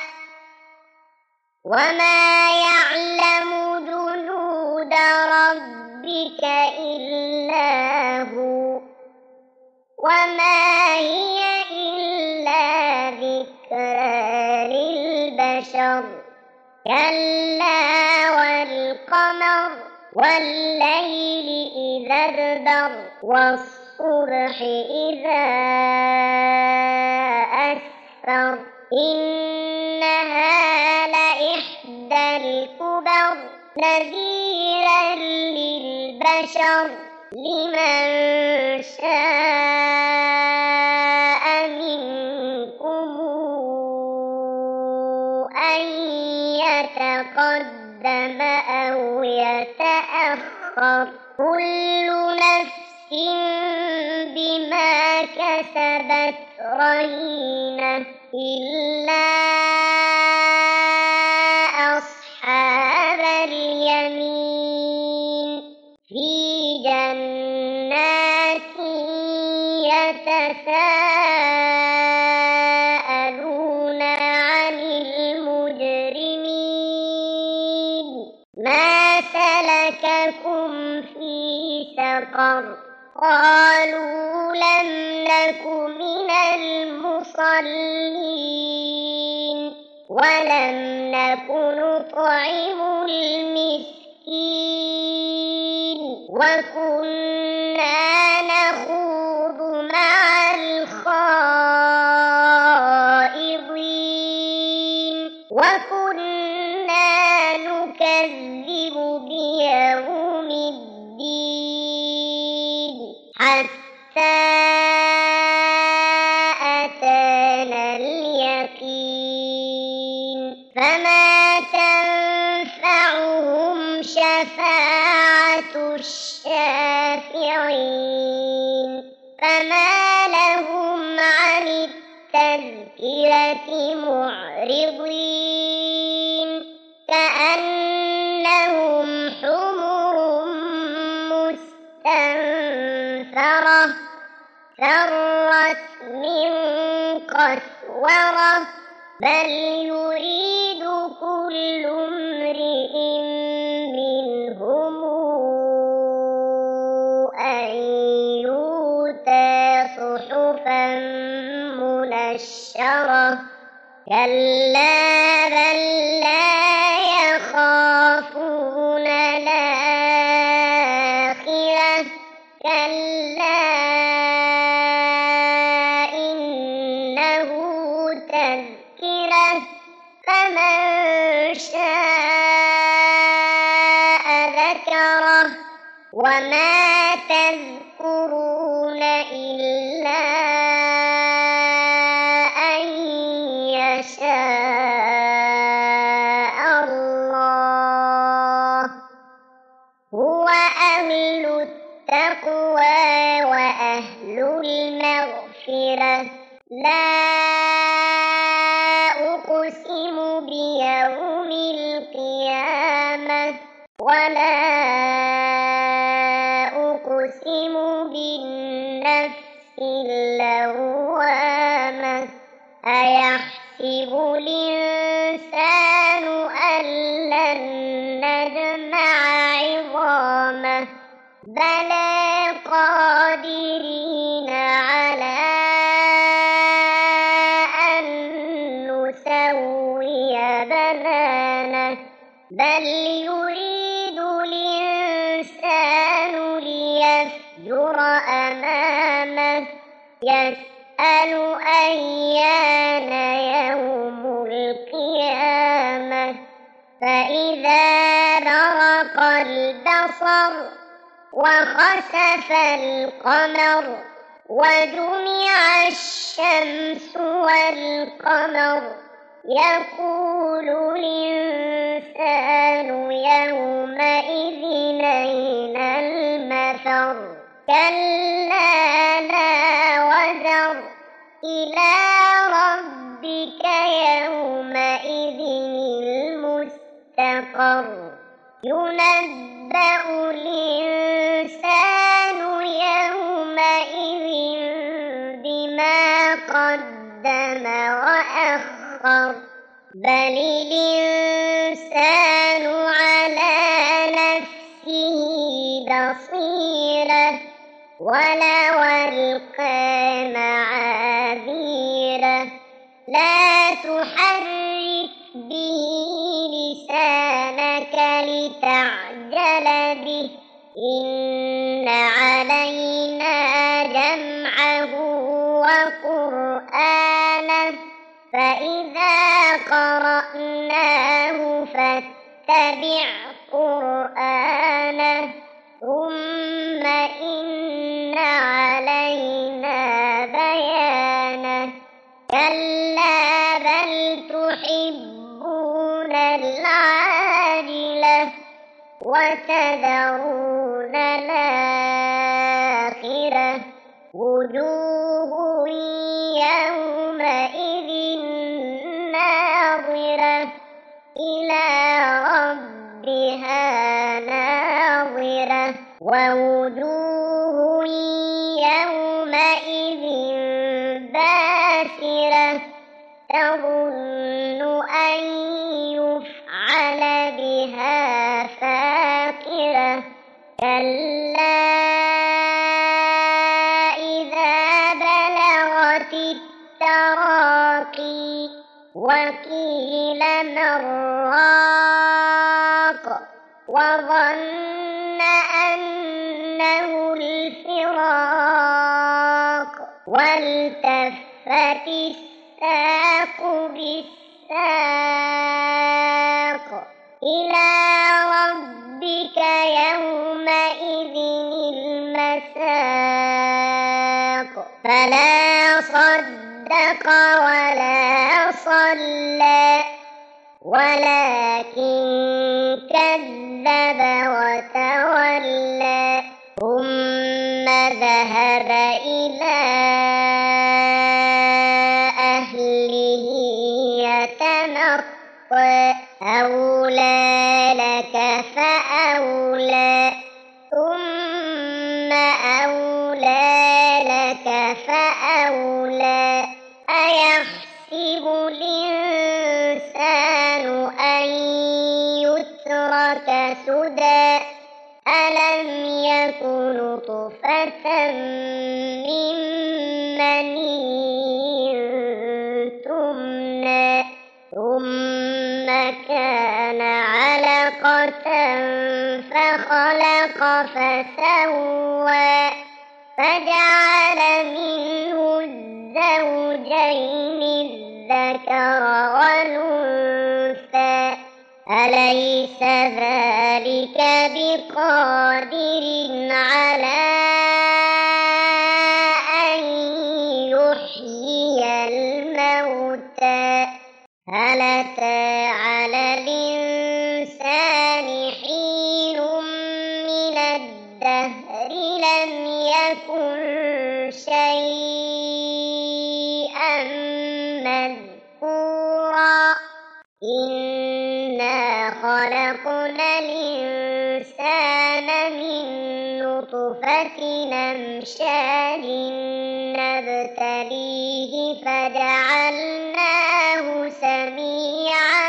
Speaker 1: وما يعلم جنود ربك إلا هو وما هي إلا ذكرى للبشر كلا والقمر والليل إذا ادبر والصبح إذا أسفر إنها لإحدى الكبر نذيرا للبشر لمن شاء منكم أن يتقدم أو يتأخر كل نفس بما كسبت رهينة إلا أصحاب اليمين في جنات يتساءلون عن المجرمين ما سلككم في سقر قالوا لم نك من المصلين ولم نك نطعم المسكين وكنا نخوض مع الخائضين وكنا نكذب بيوم الدين حتى أتانا اليقين فما تنفعهم شفاعة الشافعين فما لهم عن التذكرة معرضين كأنهم حمر مستنفرة فرت من قسورة بل يريد كل امرئ منهم أن يؤتى صحفا منشرة كلا بل لا يخافون الآخرة كلا إنه تذكرة فمن شاء ذكره وما تذكرون إلا أن يشاء الله هو أهل التقوى وأهل المغفرة لا أقسم بيوم القيامة ولا أقسم بالنفس اللوامة أيحسب الإنسان أن لن نجمع عظامه بلى قادرين على أن نسوي بنانه بل يريد الإنسان ليفجر أمامه يسأل أيان يوم القيامة فإذا برق البصر وخسف القمر وجمع الشمس والقمر يقول الإنسان يومئذ أين المفر كلا لا وزر إلى ربك يومئذ المستقر ينبأ الإنسان يومئذ بما قدم وأخر بل الإنسان على نفسه بصيرة ولو ألقى معاذيره لا تحرك به لسانك لتعجل به إن علينا جمعه وقرآنه فإذا قرأناه فاتبع قرآنه ثم إن علينا بيانه كلا بل تحبون العاجلة وتذرون الآخرة وجوه يومئذ ناظرة إلى ربها ناظرة ووجوه يومئذ باسرة تظن أن يفعل بها فاقرة كلا إذا بلغت التراقي وقيل من راق وظن أنه الفراق والتفت الساق بالساق إلى ربك يومئذ المساق فلا صدق ولا صلى ولكن كذب وتولى ثم ذهب إلى أهله يتمطى أولى لك فأولى ثم أولى لك فأولى أيحسب الإنسان أن يترك سدى ألم يكن نطفة من مني تمنى ثم كان علقة فخلق فسوى فجعل منه الزوجين الذكر والأنثى أليس ذلك بقادر على أن يحيي الموتى هل أتى على الإنسان حين من الدهر لم يكن شيئا مذكورا إنا خلقنا الإنسان من نطفة أمشاج نبتليه فجعلناه سميعا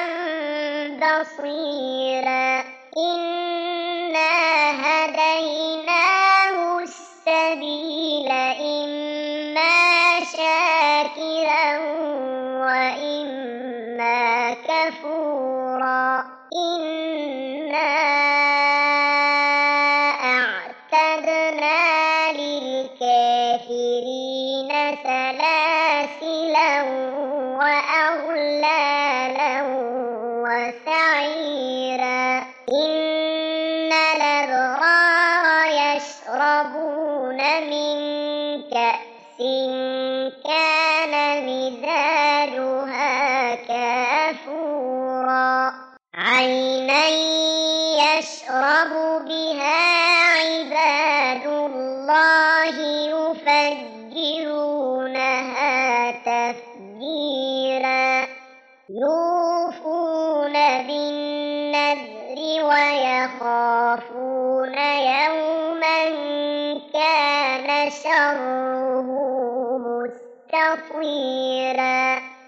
Speaker 1: بصيرا إنا هديناه السبيل إما شاكرا وإما كفورا إنا أعتدنا للكافرين سلام كأس كان مزاجها كافورا عينا يشرب بها عباد الله يفجرونها تفجيرا يوفون بالنذر ويخافون يوما كان شره مستطيرا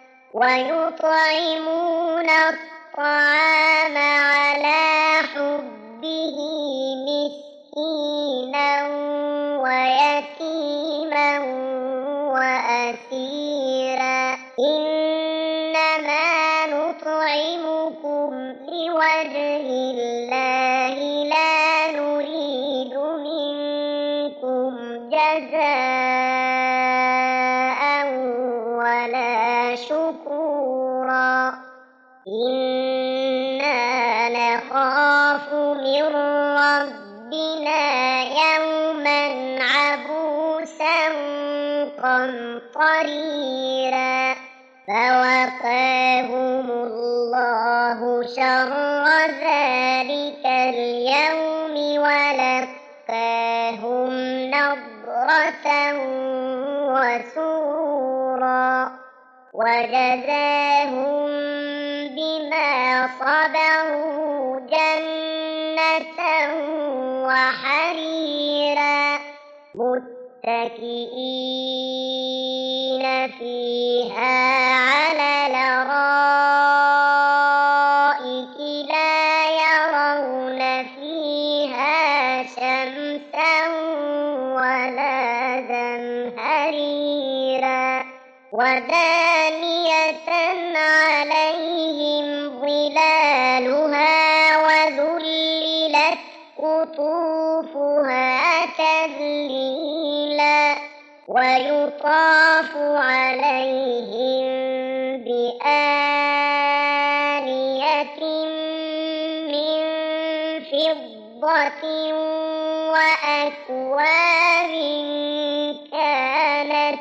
Speaker 1: ويطعمون الطعام على حبه مسكينا ويتيما وأسيرا إنما نطعمكم لوجه الله لا نريد منكم جزاء ولا شكورا إنا نخاف من ربنا يوما عبوسا قمطريرا فوقاهم الله شر ذلك اليوم ولقاهم نضرة وسرورا وجزاهم بما صبروا جنة وحريرا متكئين فيها على الأرائك لا يرون فيها شمسا ولا زمهريرا ودانية عليهم ظلالها وذللت قطوفها تذليلا ويطاف عليهم بآنية من فضة وأكواب كانت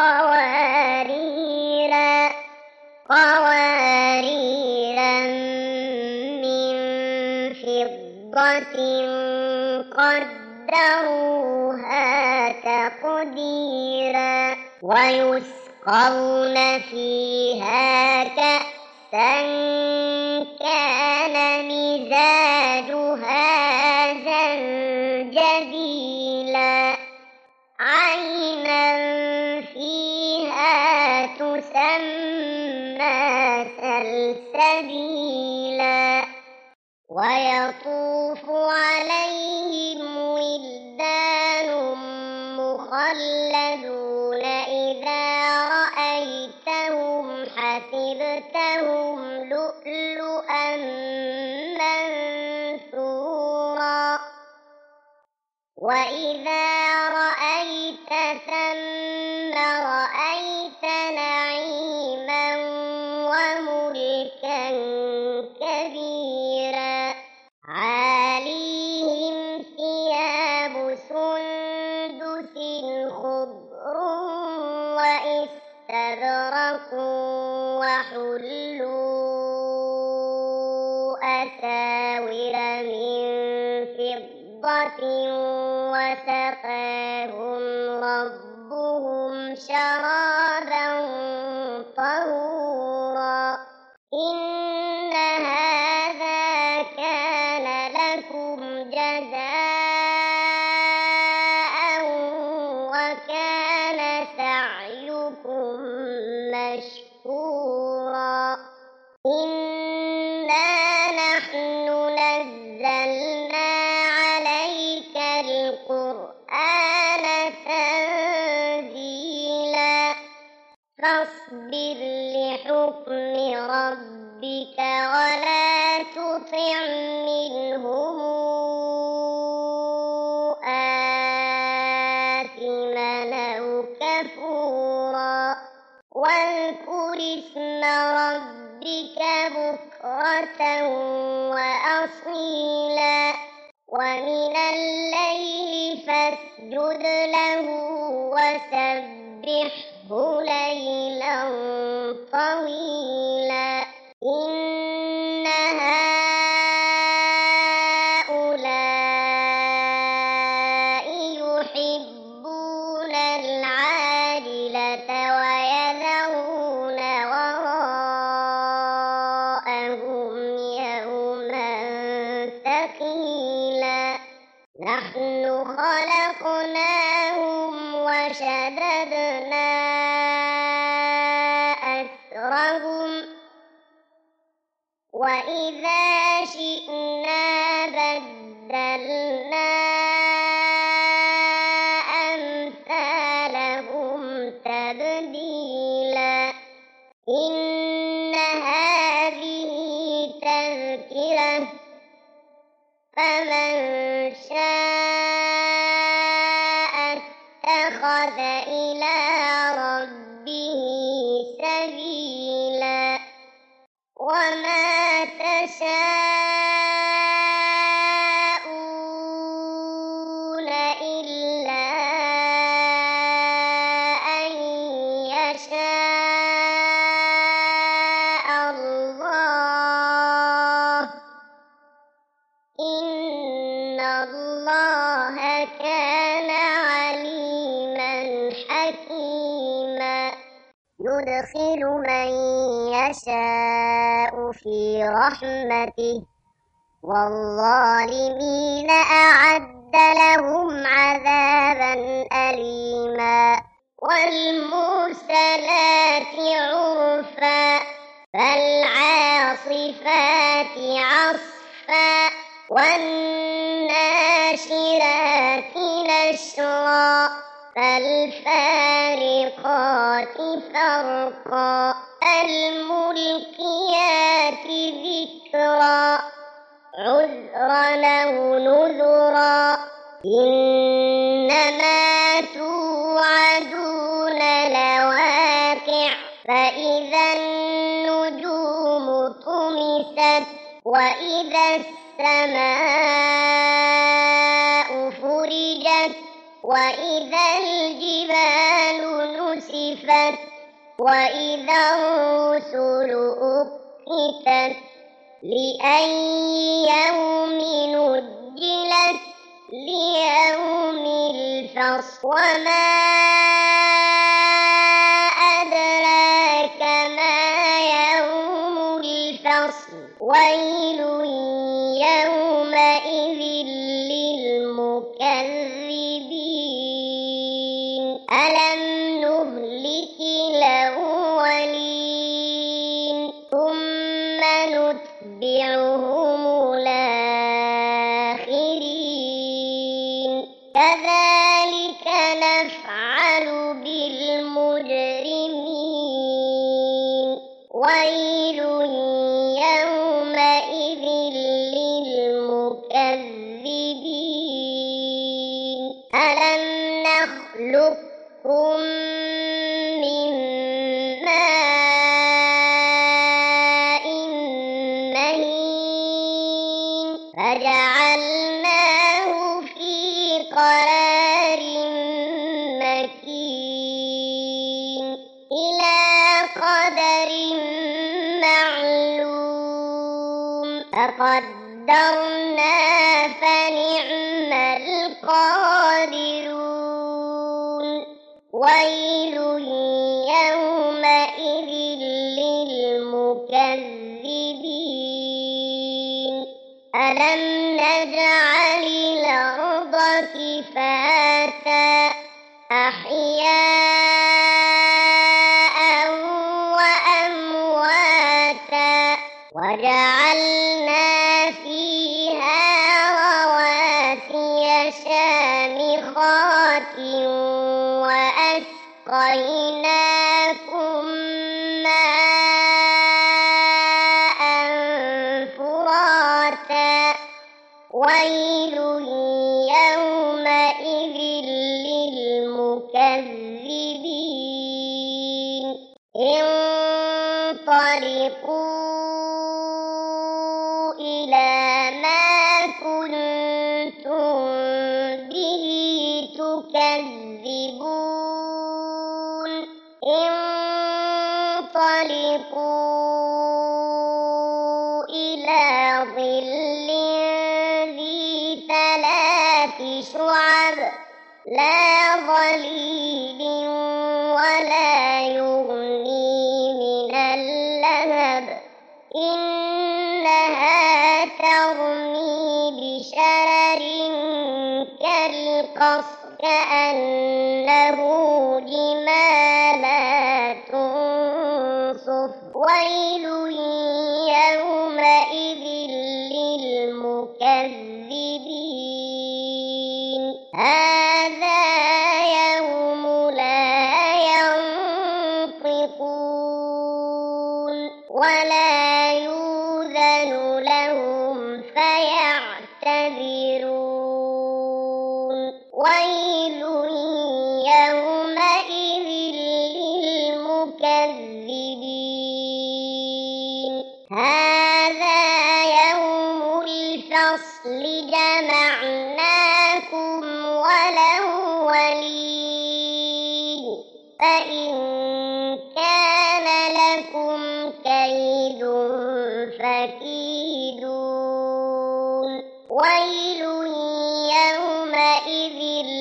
Speaker 1: قواريرا من فضة قدروها تقديرا ويسقون فيها كأسا كان مزاجها زنجبيلا عينا فيها تسمى سلسبيلا ويطوف عليهم ولدان مخلدون إذا رأيتهم حسبتهم لؤلؤا منثورا وإذا رأيت ثم رأيت نعيما وملكا كبيرا عاليهم ثياب سندس خضر وإستبرق وحلوا أساور من فضة وسقاهم ربهم شرابا طهورا إن هذا كان لكم جزاء وكان سعيكم مشكورا إنا نحن نزلنا عليك القرآن تنزيلا فاصبر لحكم ربك ولا تطع منهم آثما أو كفورا واذكر اسم ربك بكرة وأصيلا ومن الليل فاسجد له وسبحه ليلا طويلا إن هؤلاء يحبون العاجلة ويذرون وراءهم يوما ثقيلا نحن خلقناهم وشددنا أسرهم وإذا شئنا بدلنا أمثالهم تبديلا إن هذه تذكرة فمن شاء اتخذ إلى ربه سبيلا وما تشاءون إلا أن يشاء الله إن الله كان عليما حكيما يدخل من يشاء في رحمته والظالمين أعد لهم عذابا أليما والمرسلات عرفا فالعاصفات عصفا والناشرات نشرا فالفارقات فرقا الملقيات ذكرا عذرا أو نذرا إنما توعدون لواقع فإذا النجوم طمست وإذا السماء فرجت وإذا الجبال نسفت وإذا الرسل أقتت لأي يوم أجلت ليوم الفصل وما أدراك ما يوم الفصل ويل يومئذ للمكذبين ألم نهلك الأولين ثم نتبعهم الآخرين كذلك نفعل بالمجرمين ويل يومئذ للمكذبين ألم نخلقكم من ماء مهين فجعلناه في قرار مكين إلى قدر معلوم فقدرنا فنعم القادرون ويل يومئذ للمكذبين ألم نجعل الأرض كفاتا أحياء وأمواتا وجعلنا فيها رواسي شامخات وأسقيناكم ماء فراتا ويل يومئذ للمكذبين انطلقوا إلى ما كنتم به تكذبون انطلقوا إلى ظل ذي 3 شعب لا ظليل ولا يغني من اللهب إنها ترمي بشرر كالقصر كأنه جمالات صفر ويل يومئذ للمكذبين هذا يوم لا ينطقون ولا يؤذن لهم فيعتذرون ويل يومئذ للمكذبين هذا يوم الفصل جمعناكم والأولين فإن كان لكم كيد فكيدون ويل يومئذ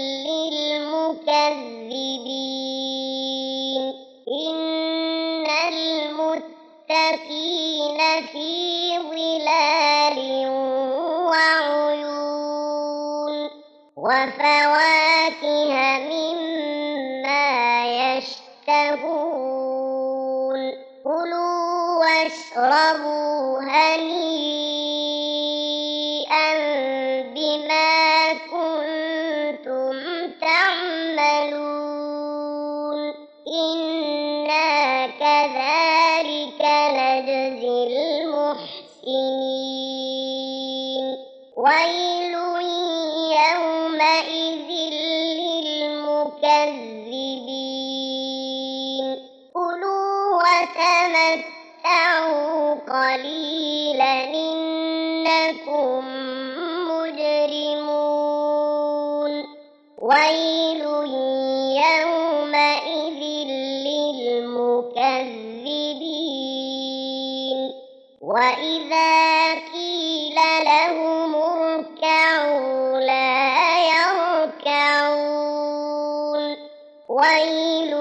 Speaker 1: للمكذبين إن المتقين في ظلال وعيون وفواكه مما يشتهون كلوا واشربوا هنيئا بما كنتم تعملون إنا كذلك نجزي المحسنين ويل يومئذ للمكذبين كلوا وتمتعوا قليلا إنكم مجرمون ويل يومئذ للمكذبين وإذا قيل لهم اركعوا لا يركعون ويل